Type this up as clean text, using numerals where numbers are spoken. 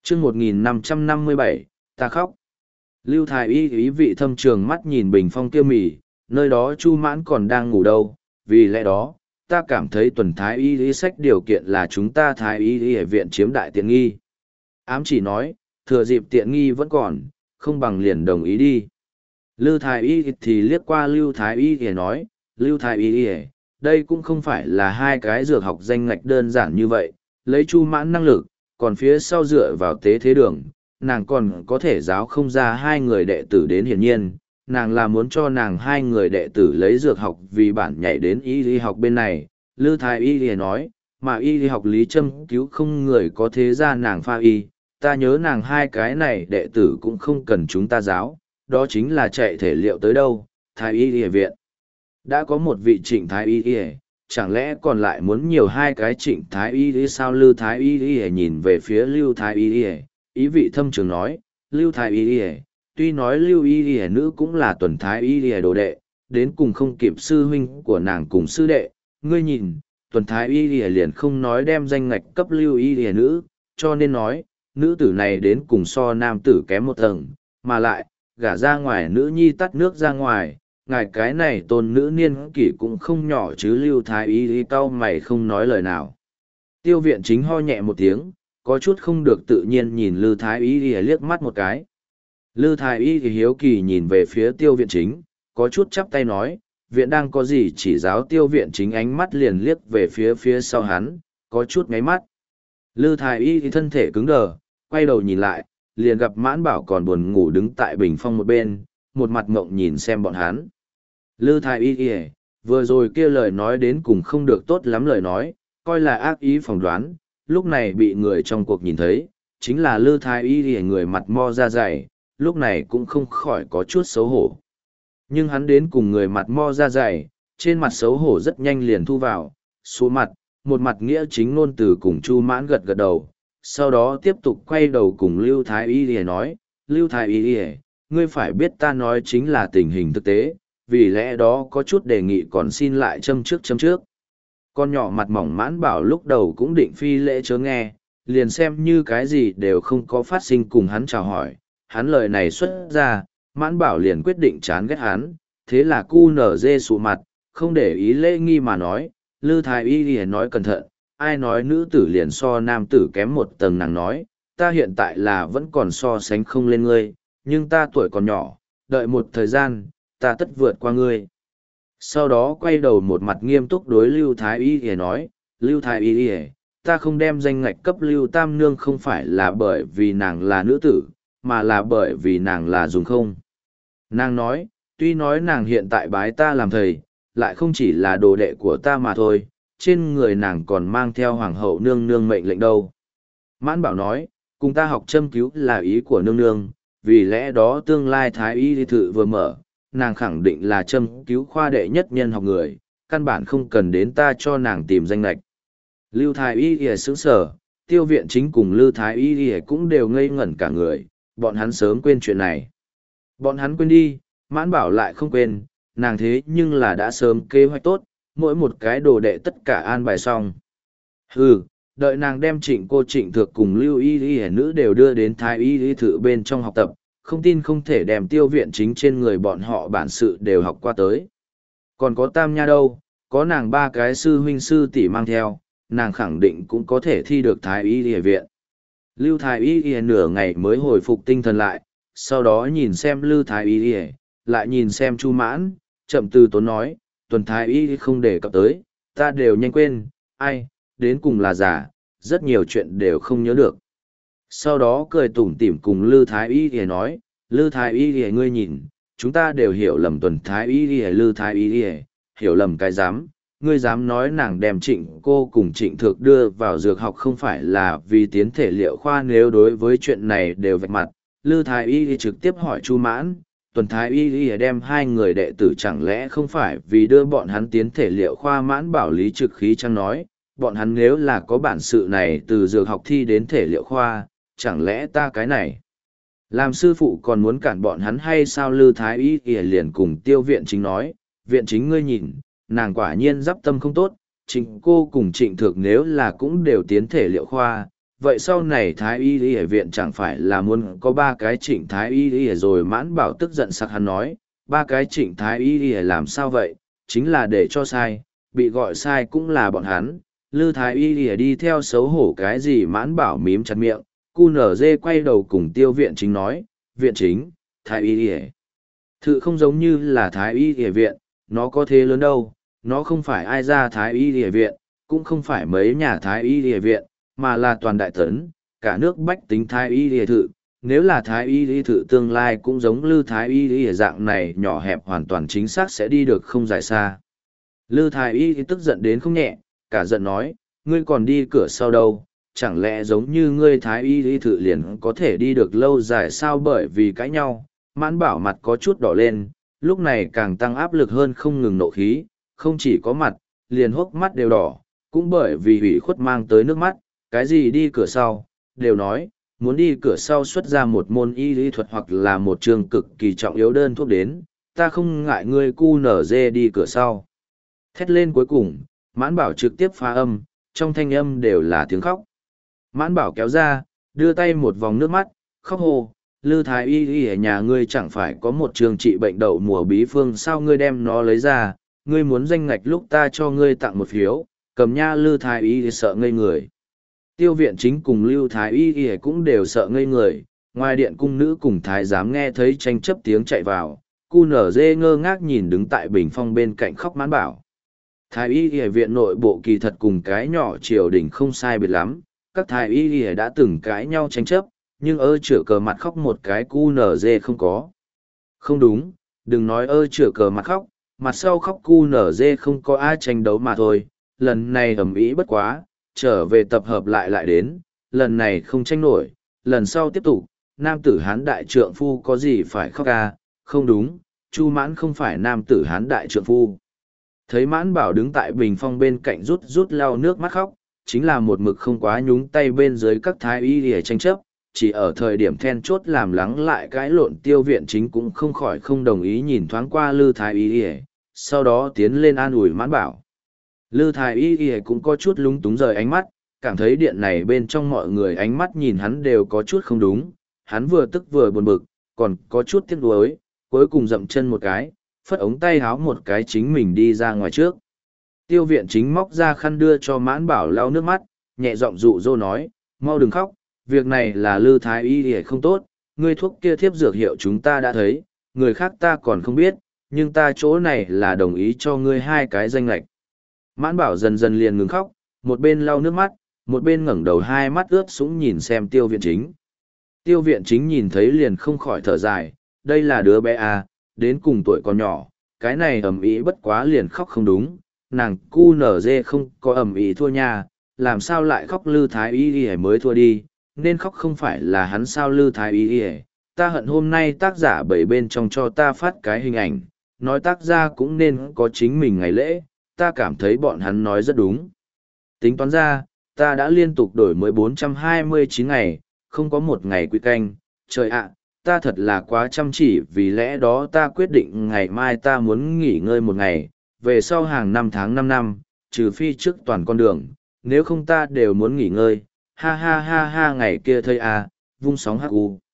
chương 1557, ta khóc. Lưu Thái Y ý vị thâm trường mắt nhìn bình phong kia mỉ, nơi đó Chu Mãn còn đang ngủ đâu, vì lẽ đó, ta cảm thấy tuần Thái Y lý sách điều kiện là chúng ta Thái Y lý ở viện chiếm đại tiện nghi. Ám chỉ nói, thừa dịp tiện nghi vẫn còn, không bằng liền đồng ý đi. Lưu Thái Y thì liếc qua Lưu Thái Y thì nói, Lưu Thái Y, đây cũng không phải là hai cái dược học danh ngạch đơn giản như vậy, lấy Chu Mãn năng lực, còn phía sau dựa vào tế thế đường, nàng còn có thể giáo không ra hai người đệ tử đến hiển nhiên, nàng là muốn cho nàng hai người đệ tử lấy dược học vì bản nhảy đến y lý học bên này. Lưu Thái Y thì nói, mà y lý học lý châm cứu không người có thế ra nàng pha y, ta nhớ nàng hai cái này đệ tử cũng không cần chúng ta giáo, đó chính là chạy thể liệu tới đâu, Thái Y y viện. Đã có một vị Trịnh Thái Y y, chẳng lẽ còn lại muốn nhiều hai cái Trịnh Thái Y y sao? Lưu Thái Y y nhìn về phía Lưu Thái Y y, ý vị thâm trường nói, Lưu Thái Y y, tuy nói Lưu Y y nữ cũng là tuần Thái Y y đồ đệ, đến cùng không kịp sư huynh của nàng cùng sư đệ, ngươi nhìn, tuần Thái Y y liền không nói đem danh ngạch cấp Lưu Y y nữ, cho nên nói, nữ tử này đến cùng so nam tử kém một tầng, mà lại, gả ra ngoài nữ nhi tắt nước ra ngoài, ngài cái này tôn nữ niên kỷ cũng không nhỏ chứ. Lưu Thái Y cau mày không nói lời nào. Tiêu viện chính ho nhẹ một tiếng, có chút không được tự nhiên nhìn Lưu Thái Y liếc mắt một cái. Lưu Thái Y hiếu kỳ nhìn về phía tiêu viện chính, có chút chắp tay nói, viện đang có gì chỉ giáo. Tiêu viện chính ánh mắt liền liếc về phía sau hắn, có chút ngáy mắt. Lưu Thái Y thì thân thể cứng đờ, quay đầu nhìn lại, liền gặp Mãn Bảo còn buồn ngủ đứng tại bình phong một bên, một mặt ngộng nhìn xem bọn hắn. Lưu Thái Y vừa rồi kia lời nói đến cùng không được tốt lắm lời nói, coi là ác ý phỏng đoán, lúc này bị người trong cuộc nhìn thấy, chính là Lưu Thái Y người mặt mo ra dày, lúc này cũng không khỏi có chút xấu hổ. Nhưng hắn đến cùng người mặt mo ra dày, trên mặt xấu hổ rất nhanh liền thu vào, xuống mặt, một mặt nghĩa chính ngôn từ cùng Chu Mãn gật gật đầu, sau đó tiếp tục quay đầu cùng Lưu Thái Y nói, Lưu Thái Y, ngươi phải biết ta nói chính là tình hình thực tế, vì lẽ đó có chút đề nghị còn xin lại châm trước. Con nhỏ mặt mỏng Mãn Bảo lúc đầu cũng định phi lễ chớ nghe, liền xem như cái gì đều không có phát sinh cùng hắn chào hỏi, hắn lời này xuất ra, Mãn Bảo liền quyết định chán ghét hắn, thế là cu nở dê sụ mặt, không để ý lễ nghi mà nói, Lưu Thái Y nói cẩn thận, ai nói nữ tử liền so nam tử kém một tầng. Nàng nói, ta hiện tại là vẫn còn so sánh không lên ngươi, nhưng ta tuổi còn nhỏ, đợi một thời gian, ta tất vượt qua ngươi. Sau đó quay đầu một mặt nghiêm túc đối Lưu Thái Y nói, Lưu Thái Y, ta không đem danh ngạch cấp Lưu Tam Nương không phải là bởi vì nàng là nữ tử, mà là bởi vì nàng là dùng không. Nàng nói, tuy nói nàng hiện tại bái ta làm thầy, lại không chỉ là đồ đệ của ta mà thôi, trên người nàng còn mang theo hoàng hậu nương nương mệnh lệnh đâu. Mãn Bảo nói, cùng ta học châm cứu là ý của nương nương, vì lẽ đó tương lai Thái Y thự vừa mở, nàng khẳng định là châm cứu khoa đệ nhất nhân học người, căn bản không cần đến ta cho nàng tìm danh lệch. Lưu Thái Y sững sở, tiêu viện chính cùng Lưu Thái Y cũng đều ngây ngẩn cả người, bọn hắn sớm quên chuyện này. Bọn hắn quên đi, Mãn Bảo lại không quên, nàng thế nhưng là đã sớm kế hoạch tốt, mỗi một cái đồ đệ tất cả an bài xong. Đợi nàng đem Trịnh Thược cùng Lưu Y nữ đều đưa đến Thái Y thự bên trong học tập, không tin không thể đem tiêu viện chính trên người bọn họ bản sự đều học qua tới. Còn có Tam Nha đâu, có nàng ba cái sư huynh sư tỷ mang theo, nàng khẳng định cũng có thể thi được Thái Y viện. Lưu Thái Y nửa ngày mới hồi phục tinh thần lại, sau đó nhìn xem Lưu Thái Y, lại nhìn xem Chu Mãn, chậm từ tốn nói, tuần Thái Y không đề cập tới, ta đều nhanh quên, ai, đến cùng là giả, rất nhiều chuyện đều không nhớ được. Sau đó cười tủm tỉm cùng Lưu Thái Y nói, Lưu Thái Y ngươi nhìn, chúng ta đều hiểu lầm tuần Thái Y. Lưu Thái Y, hiểu lầm cái dám, ngươi dám nói nàng đem Trịnh cô cùng Trịnh Thược đưa vào dược học không phải là vì tiến thể liệu khoa. Nếu đối với chuyện này đều vạch mặt, Lưu Thái Y trực tiếp hỏi Chu Mãn, tuần Thái Y đem hai người đệ tử chẳng lẽ không phải vì đưa bọn hắn tiến thể liệu khoa. Mãn Bảo lý trực khí chăng nói, bọn hắn nếu là có bản sự này từ dược học thi đến thể liệu khoa, chẳng lẽ ta cái này làm sư phụ còn muốn cản bọn hắn hay sao? Lưu Thái Y liền cùng tiêu viện chính nói, viện chính ngươi nhìn, nàng quả nhiên giáp tâm không tốt, Trịnh cô cùng Trịnh Thược nếu là cũng đều tiến thể liệu khoa, vậy sau này Thái Y Y viện chẳng phải là muốn có 3 cái Trịnh Thái Y Y rồi. Mãn Bảo tức giận sặc hắn nói, 3 cái Trịnh Thái Y Y làm sao vậy, chính là để cho sai, bị gọi sai cũng là bọn hắn. Lư Thái Y Y đi theo xấu hổ cái gì. Mãn Bảo mím chặt miệng. QNZ quay đầu cùng Tiêu Viện Chính nói, Viện Chính, Thái Y Y thự không giống như là Thái Y Y viện, nó có thế lớn đâu, nó không phải ai ra Thái Y Y viện, cũng không phải mấy nhà Thái Y Y viện, mà là toàn đại tấn, cả nước bách tính Thái Y Y thự. Nếu là Thái Y Y thự tương lai cũng giống Lư Thái Y Y dạng này nhỏ hẹp, hoàn toàn chính xác sẽ đi được không dài xa. Lư Thái Y tức giận đến không nhẹ, cả giận nói, ngươi còn đi cửa sau đâu, chẳng lẽ giống như ngươi Thái Y thự liền có thể đi được lâu dài sao? Bởi vì cãi nhau, Mãn Bảo mặt có chút đỏ lên, lúc này càng tăng áp lực hơn, không ngừng nộ khí, không chỉ có mặt, liền hốc mắt đều đỏ, cũng bởi vì ủy khuất mang tới nước mắt. Cái gì đi cửa sau, đều nói, muốn đi cửa sau xuất ra một môn y lý thuật hoặc là một trường cực kỳ trọng yếu đơn thuốc đến, ta không ngại ngươi QNZ đi cửa sau. Thét lên cuối cùng, Mãn Bảo trực tiếp phá âm, trong thanh âm đều là tiếng khóc. Mãn Bảo kéo ra, đưa tay một vòng nước mắt, khóc hồ, Lư Thái Y Y ở nhà ngươi chẳng phải có một trường trị bệnh đậu mùa bí phương sao, ngươi đem nó lấy ra, ngươi muốn danh ngạch lúc ta cho ngươi tặng một phiếu, cầm nha. Lư Thái Y Y sợ ngây người. Tiêu Viện Chính cùng Lưu Thái Y Y cũng đều sợ ngây người, ngoài điện cung nữ cùng thái giám nghe thấy tranh chấp tiếng chạy vào, QNZ ngơ ngác nhìn đứng tại bình phong bên cạnh khóc Mãn Bảo. Thái Y Y viện nội bộ kỳ thật cùng cái nhỏ triều đình không sai biệt lắm, các Thái Y Y đã từng cãi nhau tranh chấp, nhưng chửa cờ mặt khóc một cái QNZ không có. Không đúng, đừng nói chửa cờ mặt khóc, mặt sau khóc QNZ không có ai tranh đấu mà thôi. Lần này ầm ĩ bất quá, trở về tập hợp lại đến, lần này không tranh nổi, lần sau tiếp tục. Nam tử Hán đại trượng phu có gì phải khóc à? Không đúng, Chu Mãn không phải nam tử Hán đại trượng phu. Thấy Mãn Bảo đứng tại bình phong bên cạnh rút lau nước mắt khóc, chính là một mực không quá nhúng tay bên dưới các Thái Y để tranh chấp, chỉ ở thời điểm then chốt làm lắng lại cãi lộn. Tiêu Viện Chính cũng không khỏi không đồng ý nhìn thoáng qua Lư Thái Y, sau đó tiến lên an ủi Mãn Bảo. Lư Thái Y cũng có chút lúng túng rời ánh mắt, cảm thấy điện này bên trong mọi người ánh mắt nhìn hắn đều có chút không đúng, hắn vừa tức vừa buồn bực, còn có chút tiếc nuối, cuối cùng dậm chân một cái, phất ống tay háo một cái chính mình đi ra ngoài trước. Tiêu Viện Chính móc ra khăn đưa cho Mãn Bảo lau nước mắt, nhẹ giọng dụ dỗ nói, mau đừng khóc, việc này là Lư Thái Y không tốt, ngươi thuốc kia thiếp dược hiệu chúng ta đã thấy, người khác ta còn không biết, nhưng ta chỗ này là đồng ý cho ngươi 2 cái danh lệch. Mãn Bảo dần dần liền ngừng khóc, một bên lau nước mắt, một bên ngẩng đầu hai mắt ướt sũng nhìn xem Tiêu Viện Chính. Tiêu Viện Chính nhìn thấy liền không khỏi thở dài, đây là đứa bé à, đến cùng tuổi còn nhỏ, cái này ầm ĩ bất quá liền khóc không đúng, nàng QNZ không có ầm ĩ thua nha, làm sao lại khóc? Lư Thái Y mới thua đi, nên khóc không phải là hắn sao? Lư Thái Y, ta hận hôm nay tác giả bảy bên trong cho ta phát cái hình ảnh, nói tác gia cũng nên có chính mình ngày lễ, ta cảm thấy bọn hắn nói rất đúng. Tính toán ra, ta đã liên tục đổi mới 429 ngày, không có một ngày quy canh, trời ạ, ta thật là quá chăm chỉ, vì lẽ đó ta quyết định ngày mai ta muốn nghỉ ngơi một ngày, về sau hàng năm tháng 5 năm, trừ phi trước toàn con đường, nếu không ta đều muốn nghỉ ngơi, ha ha ha ha. Ngày kia thây à, vung sóng hắc u.